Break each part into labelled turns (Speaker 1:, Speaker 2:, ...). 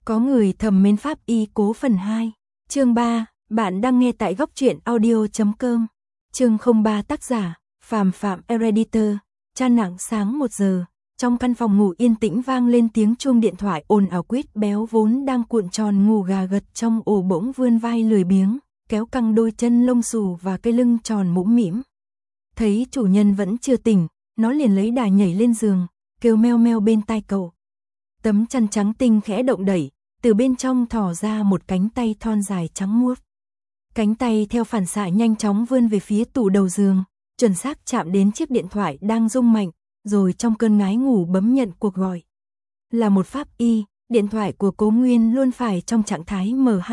Speaker 1: Có người thầm mến pháp y cố phần 2. Chương 3, bạn đang nghe tại góc truyện audio.com. Chương 03 tác giả, Phàm Phạm Editor. Chan nặng sáng 1 giờ, trong căn phòng ngủ yên tĩnh vang lên tiếng chuông điện thoại ồn ào. Quýt béo vốn đang cuộn tròn ngủ gà gật trong ổ bỗng vươn vai lười biếng, kéo căng đôi chân lông xù và cái lưng tròn mũm mĩm. Thấy chủ nhân vẫn chưa tỉnh, nó liền lấy đà nhảy lên giường, kêu meo meo bên tai cậu. Tấm chăn trắng tinh khẽ động đẩy, từ bên trong thò ra một cánh tay thon dài trắng muốt. Cánh tay theo phản xạ nhanh chóng vươn về phía tủ đầu giường, chuẩn xác chạm đến chiếc điện thoại đang rung mạnh, rồi trong cơn ngái ngủ bấm nhận cuộc gọi. Là một pháp y, điện thoại của Cố Nguyên luôn phải trong trạng thái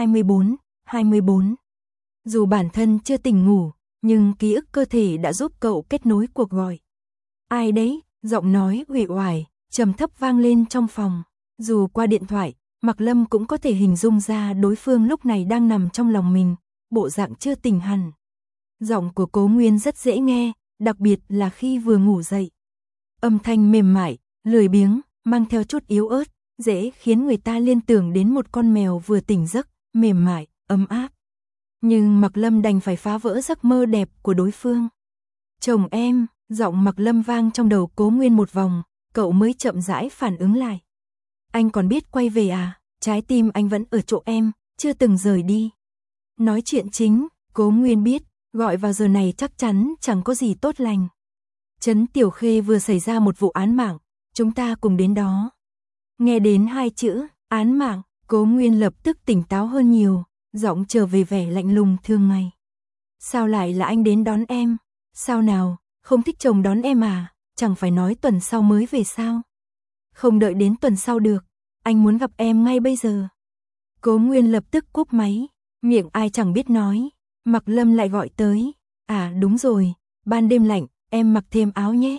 Speaker 1: M24. Dù bản thân chưa tỉnh ngủ, nhưng ký ức cơ thể đã giúp cậu kết nối cuộc gọi. Ai đấy? Giọng nói uể oải, trầm thấp vang lên trong phòng. Dù qua điện thoại, Mạc Lâm cũng có thể hình dung ra đối phương lúc này đang nằm trong lòng mình, bộ dạng chưa tỉnh hẳn. Giọng của Cố Nguyên rất dễ nghe, đặc biệt là khi vừa ngủ dậy. Âm thanh mềm mại, lười biếng, mang theo chút yếu ớt, dễ khiến người ta liên tưởng đến một con mèo vừa tỉnh giấc, mềm mại, ấm áp. Nhưng Mạc Lâm đành phải phá vỡ giấc mơ đẹp của đối phương. Chồng em, giọng Mạc Lâm vang trong đầu Cố Nguyên một vòng, cậu mới chậm rãi phản ứng lại. Anh còn biết quay về à? Trái tim anh vẫn ở chỗ em, chưa từng rời đi. Nói chuyện chính, Cố Nguyên biết, gọi vào giờ này chắc chắn chẳng có gì tốt lành. Trấn Tiểu Khê vừa xảy ra một vụ án mạng, chúng ta cùng đến đó. Nghe đến 2 chữ, án mạng, Cố Nguyên lập tức tỉnh táo hơn nhiều, giọng trở về vẻ lạnh lùng thường ngày. Sao lại là anh đến đón em? Sao nào, không thích chồng đón em à? Chẳng phải nói tuần sau mới về sao? Không đợi đến tuần sau được, anh muốn gặp em ngay bây giờ. Cố Nguyên lập tức cúp máy, miệng ai chẳng biết nói. Mạc Lâm lại gọi tới. À đúng rồi, ban đêm lạnh, em mặc thêm áo nhé.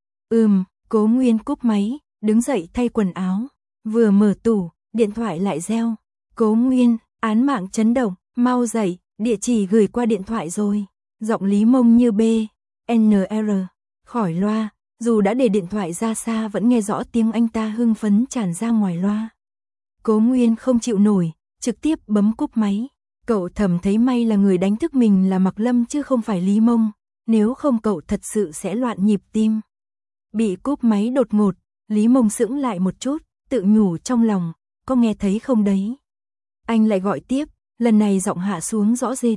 Speaker 1: Cố Nguyên cúp máy, đứng dậy thay quần áo. Vừa mở tủ, điện thoại lại reo. Cố Nguyên, án mạng chấn động, mau dậy, địa chỉ gửi qua điện thoại rồi. Giọng Lý Mông như BNR. Khỏi loa, dù đã để điện thoại ra xa vẫn nghe rõ tiếng anh ta hưng phấn tràn ra ngoài loa. Cố Nguyên không chịu nổi, trực tiếp bấm cúp máy. Cậu thầm thấy may là người đánh thức mình là Mạc Lâm chứ không phải Lý Mông, nếu không cậu thật sự sẽ loạn nhịp tim. Bị cúp máy đột ngột, Lý Mông sững lại một chút, tự nhủ trong lòng, có nghe thấy không đấy? Anh lại gọi tiếp, lần này giọng hạ xuống rõ rệt.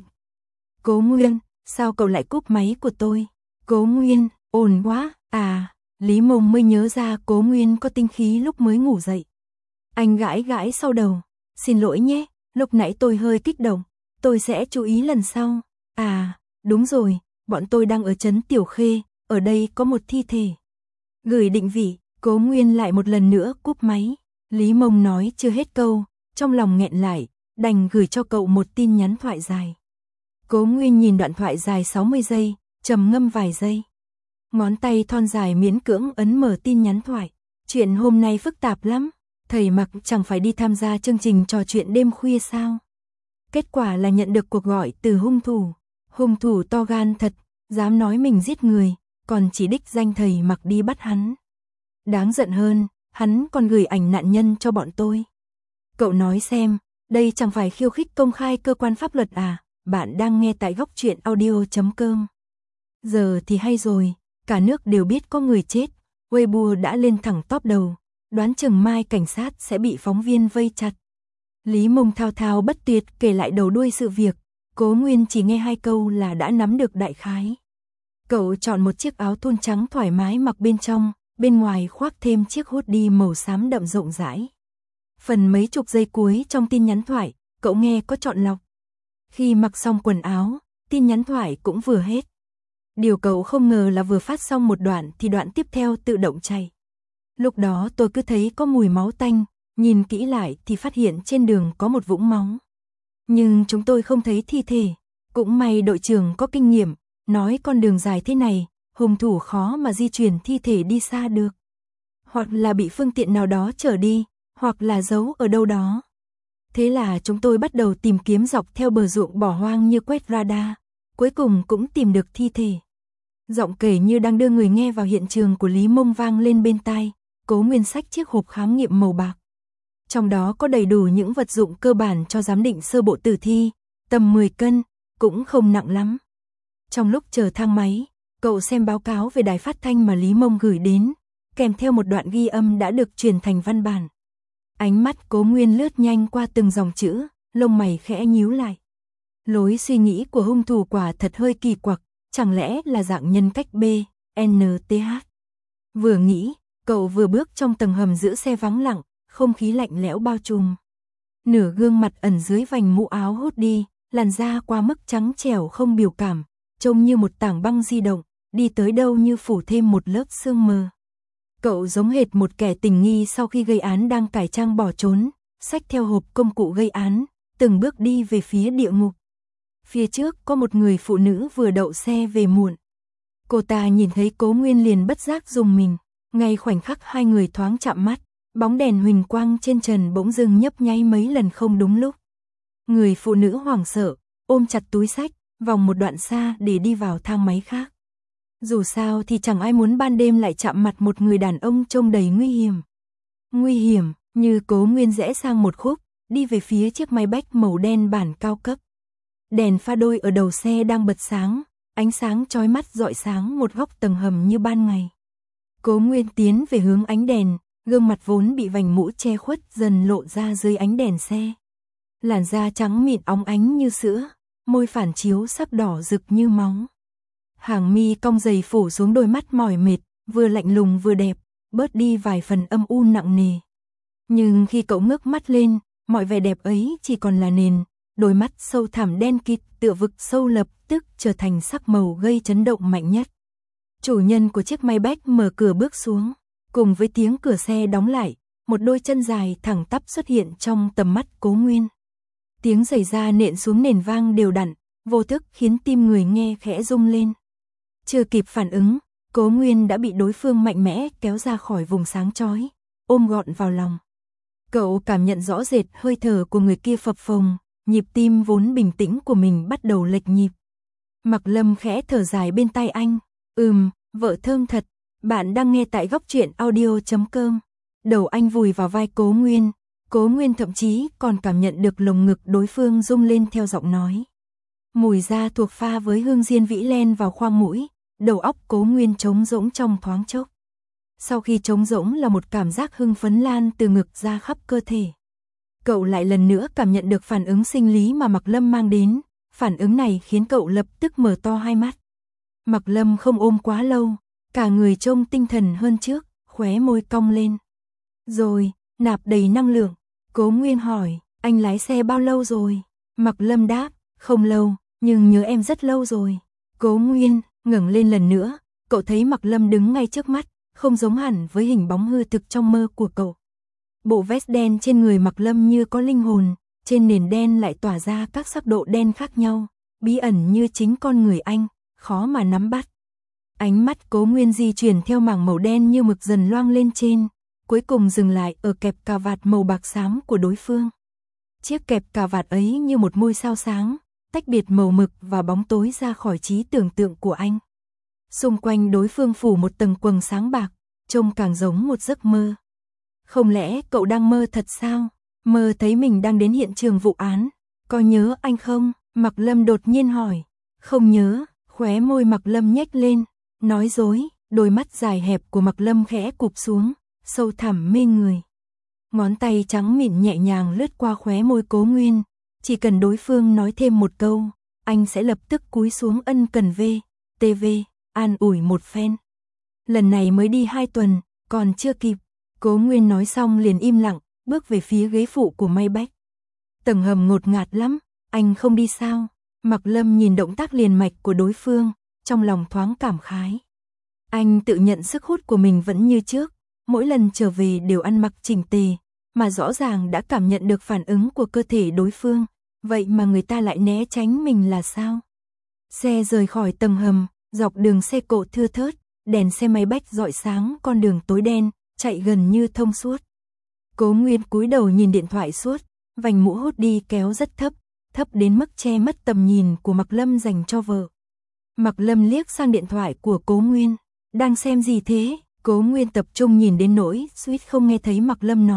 Speaker 1: Cố Nguyên, sao cậu lại cúp máy của tôi? Cố Nguyên, ồn quá, à, Lý Mông mới nhớ ra Cố Nguyên có tinh khí lúc mới ngủ dậy. Anh gãi gãi sau đầu, xin lỗi nhé, lúc nãy tôi hơi kích động, tôi sẽ chú ý lần sau. À, đúng rồi, bọn tôi đang ở trấn Tiểu Khê, ở đây có một thi thể. Gửi định vị, Cố Nguyên lại một lần nữa cúp máy. Lý Mông nói chưa hết câu, trong lòng nghẹn lại, đành gửi cho cậu một tin nhắn thoại dài. Cố Nguyên nhìn đoạn thoại dài 60 giây, trầm ngâm vài giây. Ngón tay thon dài miễn cưỡng ấn mở tin nhắn thoại. Chuyện hôm nay phức tạp lắm, thầy Mạc chẳng phải đi tham gia chương trình trò chuyện đêm khuya sao? Kết quả là nhận được cuộc gọi từ hung thủ. Hung thủ to gan thật, dám nói mình giết người, còn chỉ đích danh thầy Mạc đi bắt hắn. Đáng giận hơn, hắn còn gửi ảnh nạn nhân cho bọn tôi. Cậu nói xem, đây chẳng phải khiêu khích công khai cơ quan pháp luật à? Bạn đang nghe tại góc truyện audio.com. Giờ thì hay rồi, cả nước đều biết có người chết, Weibo đã lên thẳng top đầu, đoán chừng mai cảnh sát sẽ bị phóng viên vây chặt. Lý Mông thao thao bất tuyệt kể lại đầu đuôi sự việc, Cố Nguyên chỉ nghe 2 câu là đã nắm được đại khái. Cậu chọn một chiếc áo thun trắng thoải mái mặc bên trong, bên ngoài khoác thêm chiếc hoodie màu xám đậm rộng rãi. Phần mấy chục giây cuối trong tin nhắn thoại, cậu nghe có chọn lọc. Khi mặc xong quần áo, tin nhắn thoại cũng vừa hết. Điều cậu không ngờ là vừa phát xong một đoạn thì đoạn tiếp theo tự động chạy. Lúc đó tôi cứ thấy có mùi máu tanh, nhìn kỹ lại thì phát hiện trên đường có một vũng máu. Nhưng chúng tôi không thấy thi thể, cũng may đội trưởng có kinh nghiệm, nói con đường dài thế này, hung thủ khó mà di chuyển thi thể đi xa được. Hoặc là bị phương tiện nào đó chở đi, hoặc là giấu ở đâu đó. Thế là chúng tôi bắt đầu tìm kiếm dọc theo bờ ruộng bỏ hoang như quét radar, cuối cùng cũng tìm được thi thể. Giọng kể như đang đưa người nghe vào hiện trường của Lý Mông vang lên bên tai, Cố Nguyên xách chiếc hộp khám nghiệm màu bạc. Trong đó có đầy đủ những vật dụng cơ bản cho giám định sơ bộ tử thi, tầm 10 cân, cũng không nặng lắm. Trong lúc chờ thang máy, cậu xem báo cáo về đài phát thanh mà Lý Mông gửi đến, kèm theo một đoạn ghi âm đã được truyền thành văn bản. Ánh mắt Cố Nguyên lướt nhanh qua từng dòng chữ, lông mày khẽ nhíu lại. Lối suy nghĩ của hung thủ quả thật hơi kỳ quặc, chẳng lẽ là dạng nhân cách B, NTH. Vừa nghĩ, cậu vừa bước trong tầng hầm giữ xe vắng lặng, không khí lạnh lẽo bao trùm. Nửa gương mặt ẩn dưới vành mũ áo hút đi, làn da qua mức trắng trẻo không biểu cảm, trông như một tảng băng di động, đi tới đâu như phủ thêm một lớp sương mờ. Cậu giống hệt một kẻ tình nghi sau khi gây án đang cải trang bỏ trốn, xách theo hộp công cụ gây án, từng bước đi về phía địa ngục. Phía trước có một người phụ nữ vừa đậu xe về muộn. Cô ta nhìn thấy Cố Nguyên liền bất giác rùng mình, ngay khoảnh khắc hai người thoáng chạm mắt, bóng đèn huỳnh quang trên trần bỗng dưng nhấp nháy mấy lần không đúng lúc. Người phụ nữ hoảng sợ, ôm chặt túi xách, vòng một đoạn xa để đi vào thang máy khác. Dù sao thì chẳng ai muốn ban đêm lại chạm mặt một người đàn ông trông đầy nguy hiểm. Nguy hiểm, như Cố Nguyên rẽ sang một khúc, đi về phía chiếc Maybach màu đen bản cao cấp. Đèn pha đôi ở đầu xe đang bật sáng, ánh sáng chói mắt rọi sáng một góc tầng hầm như ban ngày. Cố Nguyên tiến về hướng ánh đèn, gương mặt vốn bị vành mũ che khuất dần lộ ra dưới ánh đèn xe. Làn da trắng mịn óng ánh như sữa, môi phản chiếu sắc đỏ rực như máu. Hàng mi cong dày phủ xuống đôi mắt mỏi mệt, vừa lạnh lùng vừa đẹp, bớt đi vài phần âm u nặng nề. Nhưng khi cậu ngước mắt lên, mọi vẻ đẹp ấy chỉ còn là nền, đôi mắt sâu thẳm đen kịt tựa vực sâu lập tức trở thành sắc màu gây chấn động mạnh nhất. Chủ nhân của chiếc Maybach mở cửa bước xuống, cùng với tiếng cửa xe đóng lại, một đôi chân dài thẳng tắp xuất hiện trong tầm mắt Cố Nguyên. Tiếng giày da nện xuống nền vang đều đặn, vô thức khiến tim người nghe khẽ rung lên. Chưa kịp phản ứng, Cố Nguyên đã bị đối phương mạnh mẽ kéo ra khỏi vùng sáng chói, ôm gọn vào lòng. Cậu cảm nhận rõ rệt hơi thở của người kia phập phồng, nhịp tim vốn bình tĩnh của mình bắt đầu lệch nhịp. Mặc Lâm khẽ thở dài bên tai anh, vợ thơm thật, bạn đang nghe tại góc truyện audio.com. Đầu anh vùi vào vai Cố Nguyên thậm chí còn cảm nhận được lồng ngực đối phương rung lên theo giọng nói. Mùi da thuộc pha với hương diên vĩ len vào khoang mũi, đầu óc Cố Nguyên trống rỗng trong thoáng chốc. Sau khi trống rỗng là một cảm giác hưng phấn lan từ ngực ra khắp cơ thể. Cậu lại lần nữa cảm nhận được phản ứng sinh lý mà Mặc Lâm mang đến, phản ứng này khiến cậu lập tức mở to hai mắt. Mặc Lâm không ôm quá lâu, cả người trông tinh thần hơn trước, khóe môi cong lên. Rồi, nạp đầy năng lượng, Cố Nguyên hỏi, anh lái xe bao lâu rồi? Mặc Lâm đáp, không lâu, nhưng nhớ em rất lâu rồi. Cố Nguyên ngẩng lên lần nữa, cậu thấy Mặc Lâm đứng ngay trước mắt, không giống hẳn với hình bóng hư thực trong mơ của cậu. Bộ vest đen trên người Mặc Lâm như có linh hồn, trên nền đen lại tỏa ra các sắc độ đen khác nhau, bí ẩn như chính con người anh, khó mà nắm bắt. Ánh mắt Cố Nguyên di chuyển theo mảng màu đen như mực dần loang lên trên, cuối cùng dừng lại ở kẹp cà vạt màu bạc xám của đối phương. Chiếc kẹp cà vạt ấy như một ngôi sao sáng, tách biệt màu mực và bóng tối ra khỏi trí tưởng tượng của anh. Xung quanh đối phương phủ một tầng quầng sáng bạc, trông càng giống một giấc mơ. Không lẽ cậu đang mơ thật sao? Mơ thấy mình đang đến hiện trường vụ án. Có nhớ anh không? Mặc Lâm đột nhiên hỏi. Không nhớ, khóe môi Mặc Lâm nhếch lên. Nói dối, đôi mắt dài hẹp của Mặc Lâm khẽ cụp xuống, sâu thẳm mê người. Ngón tay trắng mịn nhẹ nhàng lướt qua khóe môi Cố Nguyên. Chỉ cần đối phương nói thêm một câu, anh sẽ lập tức cúi xuống ân cần TV, an ủi một phen. Lần này mới đi 2 tuần, còn chưa kịp. Cố Nguyên nói xong liền im lặng, bước về phía ghế phụ của Maybach. Tầng hầm ngột ngạt lắm, anh không đi sao? Mặc Lâm nhìn động tác liền mạch của đối phương, trong lòng thoáng cảm khái. Anh tự nhận sức hút của mình vẫn như trước, mỗi lần trở về đều ăn mặc chỉnh tề, mà rõ ràng đã cảm nhận được phản ứng của cơ thể đối phương, vậy mà người ta lại né tránh mình là sao? Xe rời khỏi tầng hầm, dọc đường xe cộ thưa thớt, đèn xe Maybach rọi sáng con đường tối đen, chạy gần như thông suốt. Cố Nguyên cúi đầu nhìn điện thoại suốt, vành mũ hút đi kéo rất thấp, thấp đến mức che mất tầm nhìn của Mặc Lâm dành cho vợ. Mặc Lâm liếc sang điện thoại của Cố Nguyên, đang xem gì thế? Cố Nguyên tập trung nhìn đến nỗi suýt không nghe thấy Mặc Lâm nói,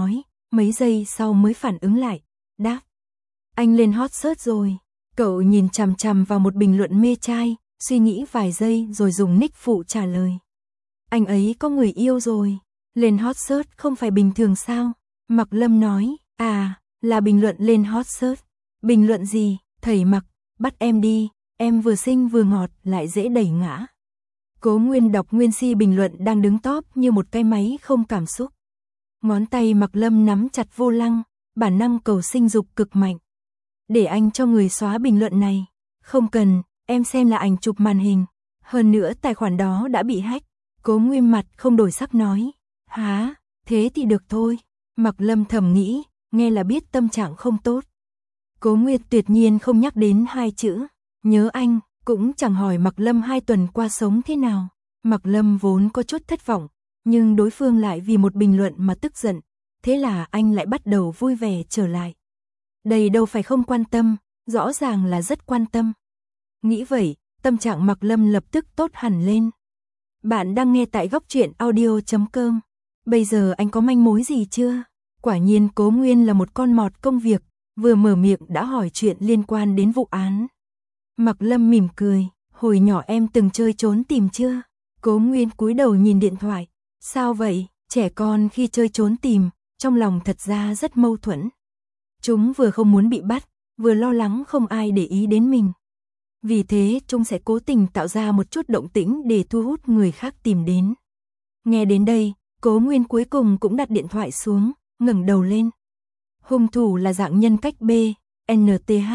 Speaker 1: mấy giây sau mới phản ứng lại, đáp. Anh lên hot search rồi. Cậu nhìn chằm chằm vào một bình luận mê trai, suy nghĩ vài giây rồi dùng nick phụ trả lời. Anh ấy có người yêu rồi. Lên hot search không phải bình thường sao? Mạc Lâm nói, là bình luận lên hot search. Bình luận gì? Thầy Mạc, bắt em đi, em vừa xinh vừa ngọt lại dễ đẩy ngã. Cố Nguyên đọc nguyên si bình luận đang đứng top như một cái máy không cảm xúc. Ngón tay Mạc Lâm nắm chặt vô lăng, bản năng cầu sinh dục cực mạnh. Để anh cho người xóa bình luận này. Không cần, em xem là ảnh chụp màn hình. Hơn nữa tài khoản đó đã bị hack. Cố Nguyên mặt không đổi sắc nói. Hả, thế thì được thôi. Mạc Lâm thầm nghĩ, nghe là biết tâm trạng không tốt. Cố Nguyên tuyệt nhiên không nhắc đến hai chữ. Nhớ anh, cũng chẳng hỏi Mạc Lâm 2 tuần qua sống thế nào. Mạc Lâm vốn có chút thất vọng, nhưng đối phương lại vì một bình luận mà tức giận. Thế là anh lại bắt đầu vui vẻ trở lại. Đây đâu phải không quan tâm, rõ ràng là rất quan tâm. Nghĩ vậy, tâm trạng Mạc Lâm lập tức tốt hẳn lên. Bạn đang nghe tại góc truyện audio.com. Bây giờ anh có manh mối gì chưa? Quả nhiên Cố Nguyên là một con mọt công việc, vừa mở miệng đã hỏi chuyện liên quan đến vụ án. Mạc Lâm mỉm cười, hồi nhỏ em từng chơi trốn tìm chưa? Cố Nguyên cúi đầu nhìn điện thoại. Sao vậy? Trẻ con khi chơi trốn tìm, trong lòng thật ra rất mâu thuẫn. Chúng vừa không muốn bị bắt, vừa lo lắng không ai để ý đến mình. Vì thế chúng sẽ cố tình tạo ra một chút động tĩnh để thu hút người khác tìm đến. Nghe đến đây, Cố Nguyên cuối cùng cũng đặt điện thoại xuống, ngẩng đầu lên. Hung thủ là dạng nhân cách B, NTH.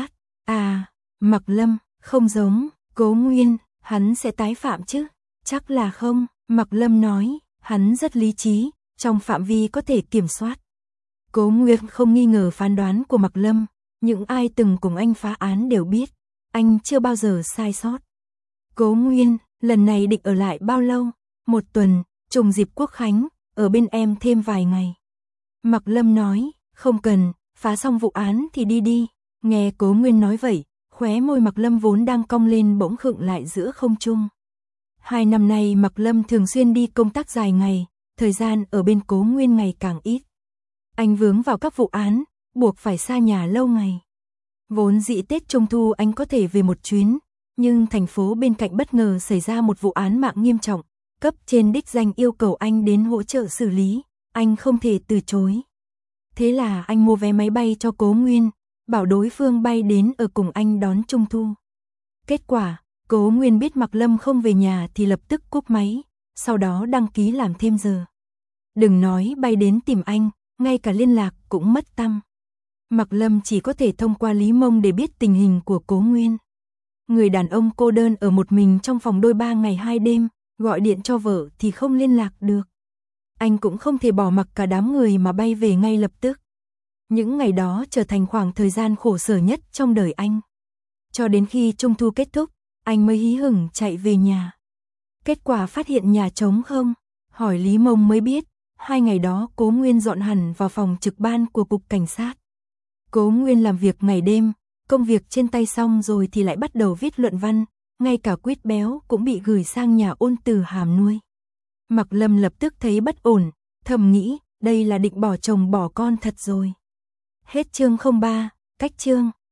Speaker 1: Mạc Lâm, không giống. Cố Nguyên, hắn sẽ tái phạm chứ? Chắc là không. Mạc Lâm nói, hắn rất lý trí, trong phạm vi có thể kiểm soát. Cố Nguyên không nghi ngờ phán đoán của Mạc Lâm, những ai từng cùng anh phá án đều biết, anh chưa bao giờ sai sót. Cố Nguyên, lần này định ở lại bao lâu? 1 tuần, trùng dịp Quốc Khánh, ở bên em thêm vài ngày. Mạc Lâm nói, không cần, phá xong vụ án thì đi đi. Nghe Cố Nguyên nói vậy, khóe môi Mạc Lâm vốn đang cong lên bỗng khựng lại giữa không trung. 2 năm nay Mạc Lâm thường xuyên đi công tác dài ngày, thời gian ở bên Cố Nguyên ngày càng ít. Anh vướng vào các vụ án, buộc phải xa nhà lâu ngày. Vốn dĩ Tết Trung Thu anh có thể về một chuyến, nhưng thành phố bên cạnh bất ngờ xảy ra một vụ án mạng nghiêm trọng, cấp trên đích danh yêu cầu anh đến hỗ trợ xử lý, anh không thể từ chối. Thế là anh mua vé máy bay cho Cố Nguyên, bảo đối phương bay đến ở cùng anh đón Trung Thu. Kết quả, Cố Nguyên biết Mạc Lâm không về nhà thì lập tức cúp máy, sau đó đăng ký làm thêm giờ. Đừng nói bay đến tìm anh, ngay cả liên lạc cũng mất tăm. Mạc Lâm chỉ có thể thông qua Lý Mông để biết tình hình của Cố Nguyên. Người đàn ông cô đơn ở một mình trong phòng đôi 3 ngày 2 đêm, gọi điện cho vợ thì không liên lạc được. Anh cũng không thể bỏ mặc cả đám người mà bay về ngay lập tức. Những ngày đó trở thành khoảng thời gian khổ sở nhất trong đời anh. Cho đến khi Trung Thu kết thúc, anh mới hí hửng chạy về nhà. Kết quả phát hiện nhà trống không, hỏi Lý Mông mới biết, 2 ngày đó Cố Nguyên dọn hẳn vào phòng trực ban của cục cảnh sát. Cố Nguyên làm việc ngày đêm, công việc trên tay xong rồi thì lại bắt đầu viết luận văn, ngay cả quýt béo cũng bị gửi sang nhà ôn từ hàm nuôi. Mạc Lâm lập tức thấy bất ổn, thầm nghĩ, đây là định bỏ chồng bỏ con thật rồi. Hết chương 03, cách chương.